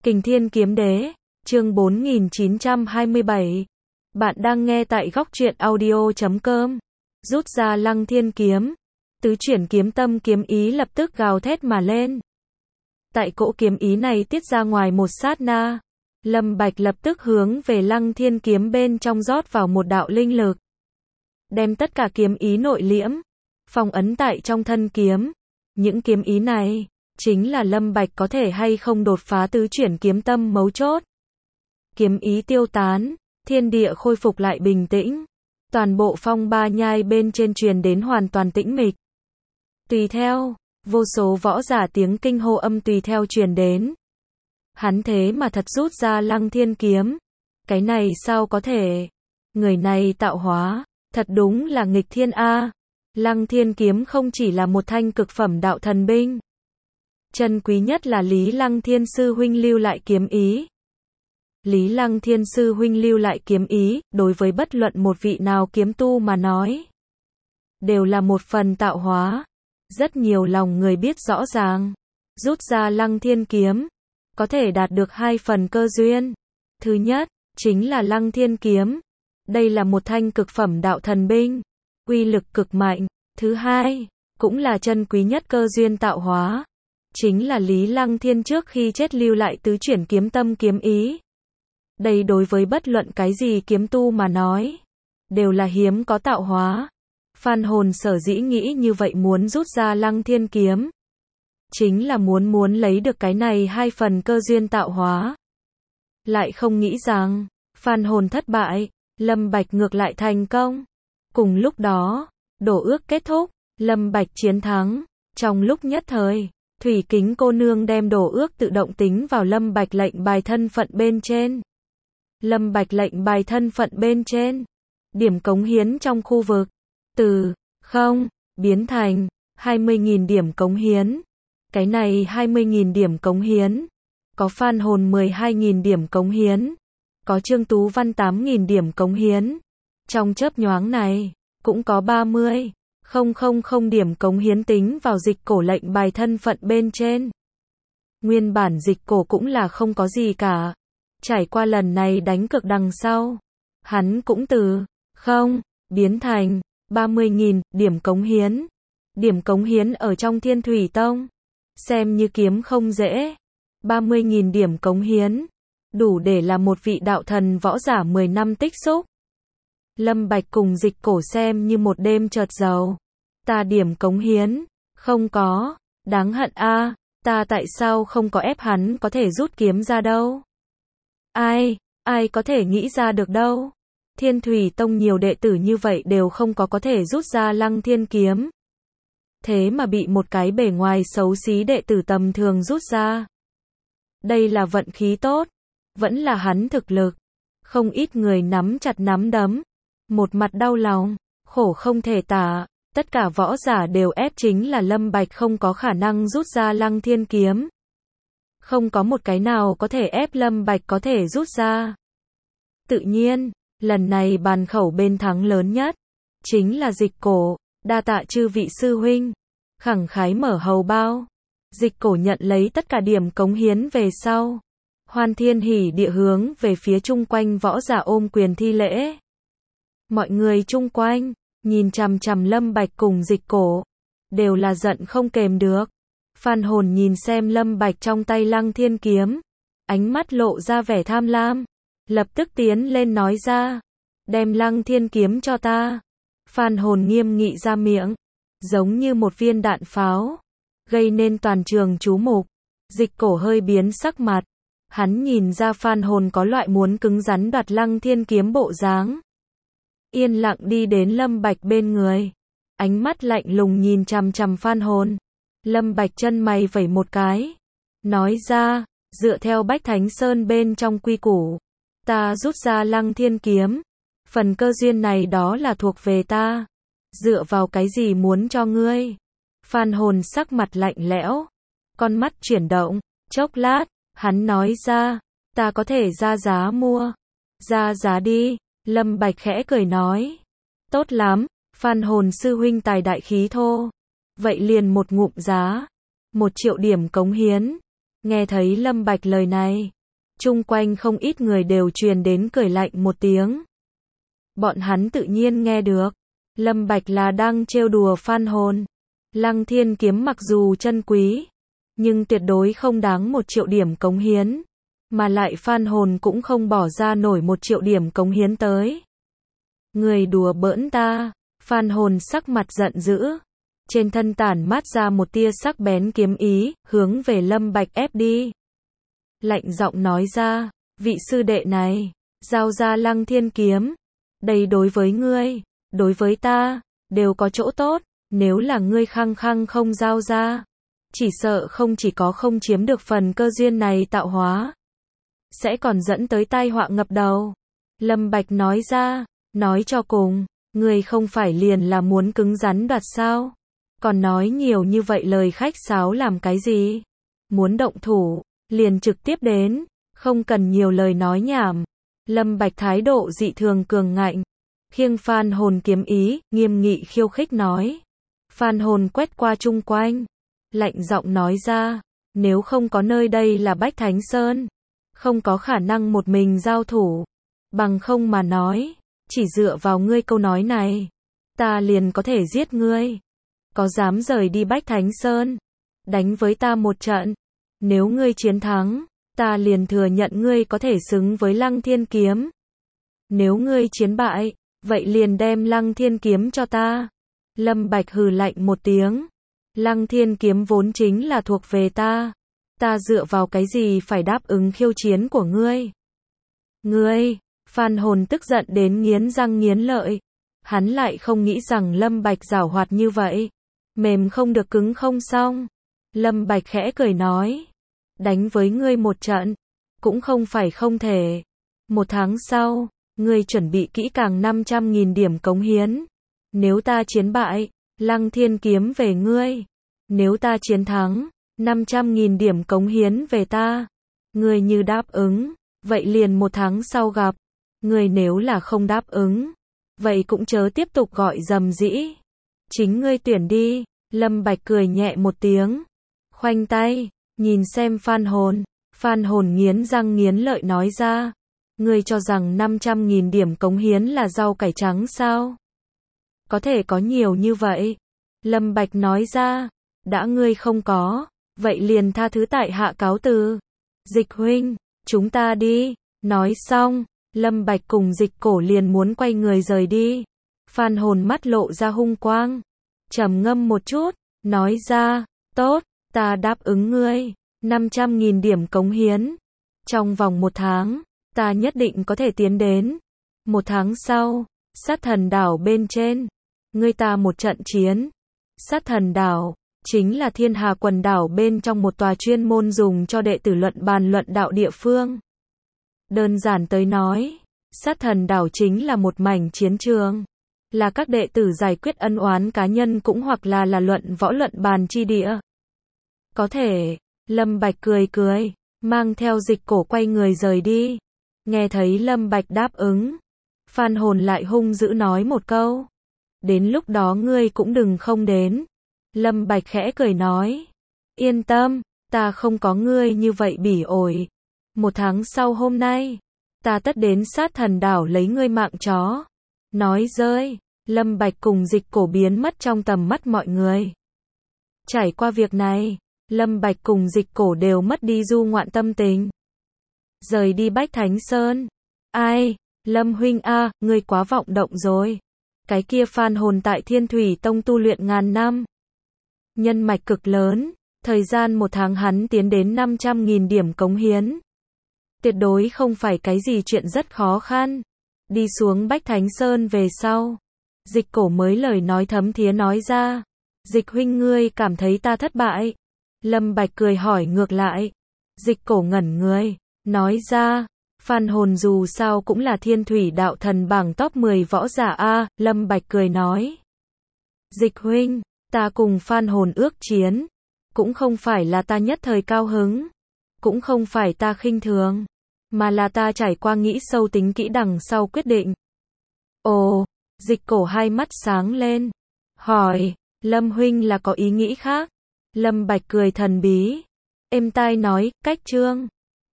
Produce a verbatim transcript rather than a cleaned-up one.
Kình Thiên Kiếm Đế, chương bốn nghìn chín trăm hai mươi bảy. Bạn đang nghe tại góc truyện audio chấm com. Rút ra Lăng Thiên Kiếm, tứ chuyển kiếm tâm kiếm ý lập tức gào thét mà lên. Tại cỗ kiếm ý này tiết ra ngoài một sát na, Lâm Bạch lập tức hướng về Lăng Thiên Kiếm bên trong rót vào một đạo linh lực, đem tất cả kiếm ý nội liễm, phong ấn tại trong thân kiếm. Những kiếm ý này chính là Lâm Bạch có thể hay không đột phá tứ chuyển kiếm tâm mấu chốt. Kiếm ý tiêu tán, thiên địa khôi phục lại bình tĩnh, toàn bộ phong ba nhai bên trên truyền đến hoàn toàn tĩnh mịch. Tùy theo, vô số võ giả tiếng kinh hô âm tùy theo truyền đến. Hắn thế mà thật rút ra Lăng Thiên Kiếm, cái này sao có thể? Người này tạo hóa, thật đúng là nghịch thiên a. Lăng Thiên Kiếm không chỉ là một thanh cực phẩm đạo thần binh, chân quý nhất là Lý Lăng Thiên sư huynh lưu lại kiếm ý. Lý Lăng Thiên sư huynh lưu lại kiếm ý, đối với bất luận một vị nào kiếm tu mà nói, đều là một phần tạo hóa. Rất nhiều lòng người biết rõ ràng, rút ra Lăng Thiên Kiếm, có thể đạt được hai phần cơ duyên. Thứ nhất, chính là Lăng Thiên Kiếm. Đây là một thanh cực phẩm đạo thần binh, uy lực cực mạnh. Thứ hai, cũng là chân quý nhất cơ duyên tạo hóa, chính là Lý Lăng Thiên trước khi chết lưu lại tứ chuyển kiếm tâm kiếm ý. Đây đối với bất luận cái gì kiếm tu mà nói, đều là hiếm có tạo hóa. Phan Hồn sở dĩ nghĩ như vậy muốn rút ra Lăng Thiên Kiếm, chính là muốn muốn lấy được cái này hai phần cơ duyên tạo hóa. Lại không nghĩ rằng, Phan Hồn thất bại, Lâm Bạch ngược lại thành công. Cùng lúc đó, đổ ước kết thúc, Lâm Bạch chiến thắng. Trong lúc nhất thời, Thủy Kính cô nương đem đổ ước tự động tính vào Lâm Bạch lệnh bài thân phận bên trên. Lâm Bạch lệnh bài thân phận bên trên, điểm cống hiến trong khu vực, từ không biến thành hai mươi nghìn điểm cống hiến. Cái này hai mươi nghìn điểm cống hiến, có Phan Hồn mười hai nghìn điểm cống hiến, có Trương Tú Văn tám nghìn điểm cống hiến. Trong chớp nhoáng này, cũng có ba mươi nghìn điểm cống hiến tính vào dịch cổ lệnh bài thân phận bên trên. Nguyên bản dịch cổ cũng là không có gì cả. Trải qua lần này đánh cược đằng sau, hắn cũng từ không biến thành ba mươi nghìn điểm cống hiến. Điểm cống hiến ở trong Thiên Thủy Tông, xem như kiếm không dễ. ba mươi nghìn điểm cống hiến, đủ để là một vị đạo thần võ giả mười năm tích xúc. Lâm Bạch cùng dịch cổ xem như một đêm chợt giàu. Ta điểm cống hiến, không có, đáng hận a, ta tại sao không có ép hắn có thể rút kiếm ra đâu? Ai, ai có thể nghĩ ra được đâu? Thiên Thủy Tông nhiều đệ tử như vậy đều không có có thể rút ra Lăng Thiên Kiếm. Thế mà bị một cái bề ngoài xấu xí đệ tử tầm thường rút ra. Đây là vận khí tốt, vẫn là hắn thực lực. Không ít người nắm chặt nắm đấm, một mặt đau lòng, khổ không thể tả. Tất cả võ giả đều ép chính là Lâm Bạch không có khả năng rút ra Lăng Thiên Kiếm. Không có một cái nào có thể ép Lâm Bạch có thể rút ra. Tự nhiên, lần này bàn khẩu bên thắng lớn nhất, chính là dịch cổ. Đa tạ chư vị sư huynh, khẳng khái mở hầu bao. Dịch cổ nhận lấy tất cả điểm cống hiến về sau, hoan thiên hỉ địa hướng về phía chung quanh võ giả ôm quyền thi lễ. Mọi người chung quanh nhìn chằm chằm Lâm Bạch cùng dịch cổ, đều là giận không kềm được. Phan Hồn nhìn xem Lâm Bạch trong tay Lăng Thiên Kiếm, ánh mắt lộ ra vẻ tham lam, lập tức tiến lên nói ra, đem Lăng Thiên Kiếm cho ta. Phan Hồn nghiêm nghị ra miệng, giống như một viên đạn pháo, gây nên toàn trường chú mục. Dịch cổ hơi biến sắc mặt, hắn nhìn ra Phan Hồn có loại muốn cứng rắn đoạt Lăng Thiên Kiếm bộ dáng. Yên lặng đi đến Lâm Bạch bên người, ánh mắt lạnh lùng nhìn chằm chằm Phan Hồn. Lâm Bạch chân mày vẩy một cái, nói ra, dựa theo Bách Thánh Sơn bên trong quy củ, ta rút ra Lăng Thiên Kiếm, phần cơ duyên này đó là thuộc về ta, dựa vào cái gì muốn cho ngươi? Phan Hồn sắc mặt lạnh lẽo, con mắt chuyển động, chốc lát, hắn nói ra, ta có thể ra giá mua, ra giá đi. Lâm Bạch khẽ cười nói, tốt lắm, Phan Hồn sư huynh tài đại khí thô, vậy liền một ngụm giá, một triệu điểm cống hiến. Nghe thấy Lâm Bạch lời này, chung quanh không ít người đều truyền đến cười lạnh một tiếng. Bọn hắn tự nhiên nghe được, Lâm Bạch là đang trêu đùa Phan Hồn. Lăng Thiên kiếm mặc dù chân quý, nhưng tuyệt đối không đáng một triệu điểm cống hiến, mà lại Phan Hồn cũng không bỏ ra nổi một triệu điểm cống hiến tới. Người đùa bỡn ta, Phan Hồn sắc mặt giận dữ, trên thân tản mát ra một tia sắc bén kiếm ý, hướng về Lâm Bạch ép đi. Lạnh giọng nói ra, vị sư đệ này, giao ra Lăng Thiên kiếm, đây đối với ngươi, đối với ta, đều có chỗ tốt, nếu là ngươi khăng khăng không giao ra, chỉ sợ không chỉ có không chiếm được phần cơ duyên này tạo hóa, sẽ còn dẫn tới tai họa ngập đầu. Lâm Bạch nói ra, nói cho cùng, ngươi không phải liền là muốn cứng rắn đoạt sao, còn nói nhiều như vậy lời khách sáo làm cái gì, muốn động thủ, liền trực tiếp đến, không cần nhiều lời nói nhảm. Lâm Bạch thái độ dị thường cường ngạnh, khiêng Phan Hồn kiếm ý, nghiêm nghị khiêu khích nói. Phan Hồn quét qua chung quanh, lạnh giọng nói ra, nếu không có nơi đây là Bách Thánh Sơn, không có khả năng một mình giao thủ, bằng không mà nói, chỉ dựa vào ngươi câu nói này, ta liền có thể giết ngươi. Có dám rời đi Bách Thánh Sơn, đánh với ta một trận, nếu ngươi chiến thắng, ta liền thừa nhận ngươi có thể xứng với Lăng Thiên kiếm. Nếu ngươi chiến bại, vậy liền đem Lăng Thiên kiếm cho ta. Lâm Bạch hừ lạnh một tiếng. Lăng Thiên kiếm vốn chính là thuộc về ta. Ta dựa vào cái gì phải đáp ứng khiêu chiến của ngươi? Ngươi, Phan Hồn tức giận đến nghiến răng nghiến lợi. Hắn lại không nghĩ rằng Lâm Bạch giảo hoạt như vậy. Mềm không được cứng không xong. Lâm Bạch khẽ cười nói. Đánh với ngươi một trận, cũng không phải không thể. Một tháng sau, ngươi chuẩn bị kỹ càng năm trăm nghìn điểm cống hiến. Nếu ta chiến bại, Lăng Thiên kiếm về ngươi. Nếu ta chiến thắng, năm trăm nghìn điểm cống hiến về ta. Ngươi như đáp ứng, vậy liền một tháng sau gặp. Ngươi nếu là không đáp ứng, vậy cũng chớ tiếp tục gọi dầm dĩ. Chính ngươi tuyển đi. Lâm Bạch cười nhẹ một tiếng, khoanh tay, nhìn xem Phan Hồn. Phan Hồn nghiến răng nghiến lợi nói ra, ngươi cho rằng năm trăm nghìn điểm cống hiến là rau cải trắng sao? Có thể có nhiều như vậy. Lâm Bạch nói ra, đã ngươi không có, vậy liền tha thứ tại hạ cáo từ. Dịch huynh, chúng ta đi. Nói xong, Lâm Bạch cùng Dịch Cổ liền muốn quay người rời đi. Phan Hồn mắt lộ ra hung quang, trầm ngâm một chút, nói ra, tốt, ta đáp ứng ngươi, năm trăm nghìn điểm cống hiến. Trong vòng một tháng, ta nhất định có thể tiến đến. Một tháng sau, Sát Thần đảo bên trên, ngươi ta một trận chiến. Sát Thần đảo, chính là Thiên Hà quần đảo bên trong một tòa chuyên môn dùng cho đệ tử luận bàn luận đạo địa phương. Đơn giản tới nói, Sát Thần đảo chính là một mảnh chiến trường, là các đệ tử giải quyết ân oán cá nhân cũng hoặc là là luận võ luận bàn chi địa. Có thể, Lâm Bạch cười cười, mang theo Dịch Cổ quay người rời đi. Nghe thấy Lâm Bạch đáp ứng, Phan Hồn lại hung dữ nói một câu, đến lúc đó ngươi cũng đừng không đến. Lâm Bạch khẽ cười nói, yên tâm, ta không có ngươi như vậy bỉ ổi. Một tháng sau hôm nay, ta tất đến Sát Thần đảo lấy ngươi mạng chó. Nói rơi, Lâm Bạch cùng Dịch Cổ biến mất trong tầm mắt mọi người. Trải qua việc này, Lâm Bạch cùng Dịch Cổ đều mất đi du ngoạn tâm tình. Rời đi Bách Thánh Sơn. Ai, Lâm huynh a, ngươi quá vọng động rồi. Cái kia Phan Hồn tại Thiên Thủy Tông tu luyện ngàn năm. Nhân mạch cực lớn, thời gian một tháng hắn tiến đến năm trăm nghìn điểm cống hiến. Tuyệt đối không phải cái gì chuyện rất khó khăn. Đi xuống Bách Thánh Sơn về sau, Dịch Cổ mới lời nói thấm thía nói ra, Dịch huynh ngươi cảm thấy ta thất bại. Lâm Bạch cười hỏi ngược lại. Dịch Cổ ngẩn người, nói ra, Phan Hồn dù sao cũng là Thiên Thủy đạo thần bảng top mười võ giả a. Lâm Bạch cười nói, Dịch huynh, ta cùng Phan Hồn ước chiến, cũng không phải là ta nhất thời cao hứng, cũng không phải ta khinh thường, mà là ta trải qua nghĩ sâu tính kỹ đằng sau quyết định. Ồ, Dịch Cổ hai mắt sáng lên, hỏi, Lâm huynh là có ý nghĩ khác? Lâm Bạch cười thần bí, êm tai nói, cách chương.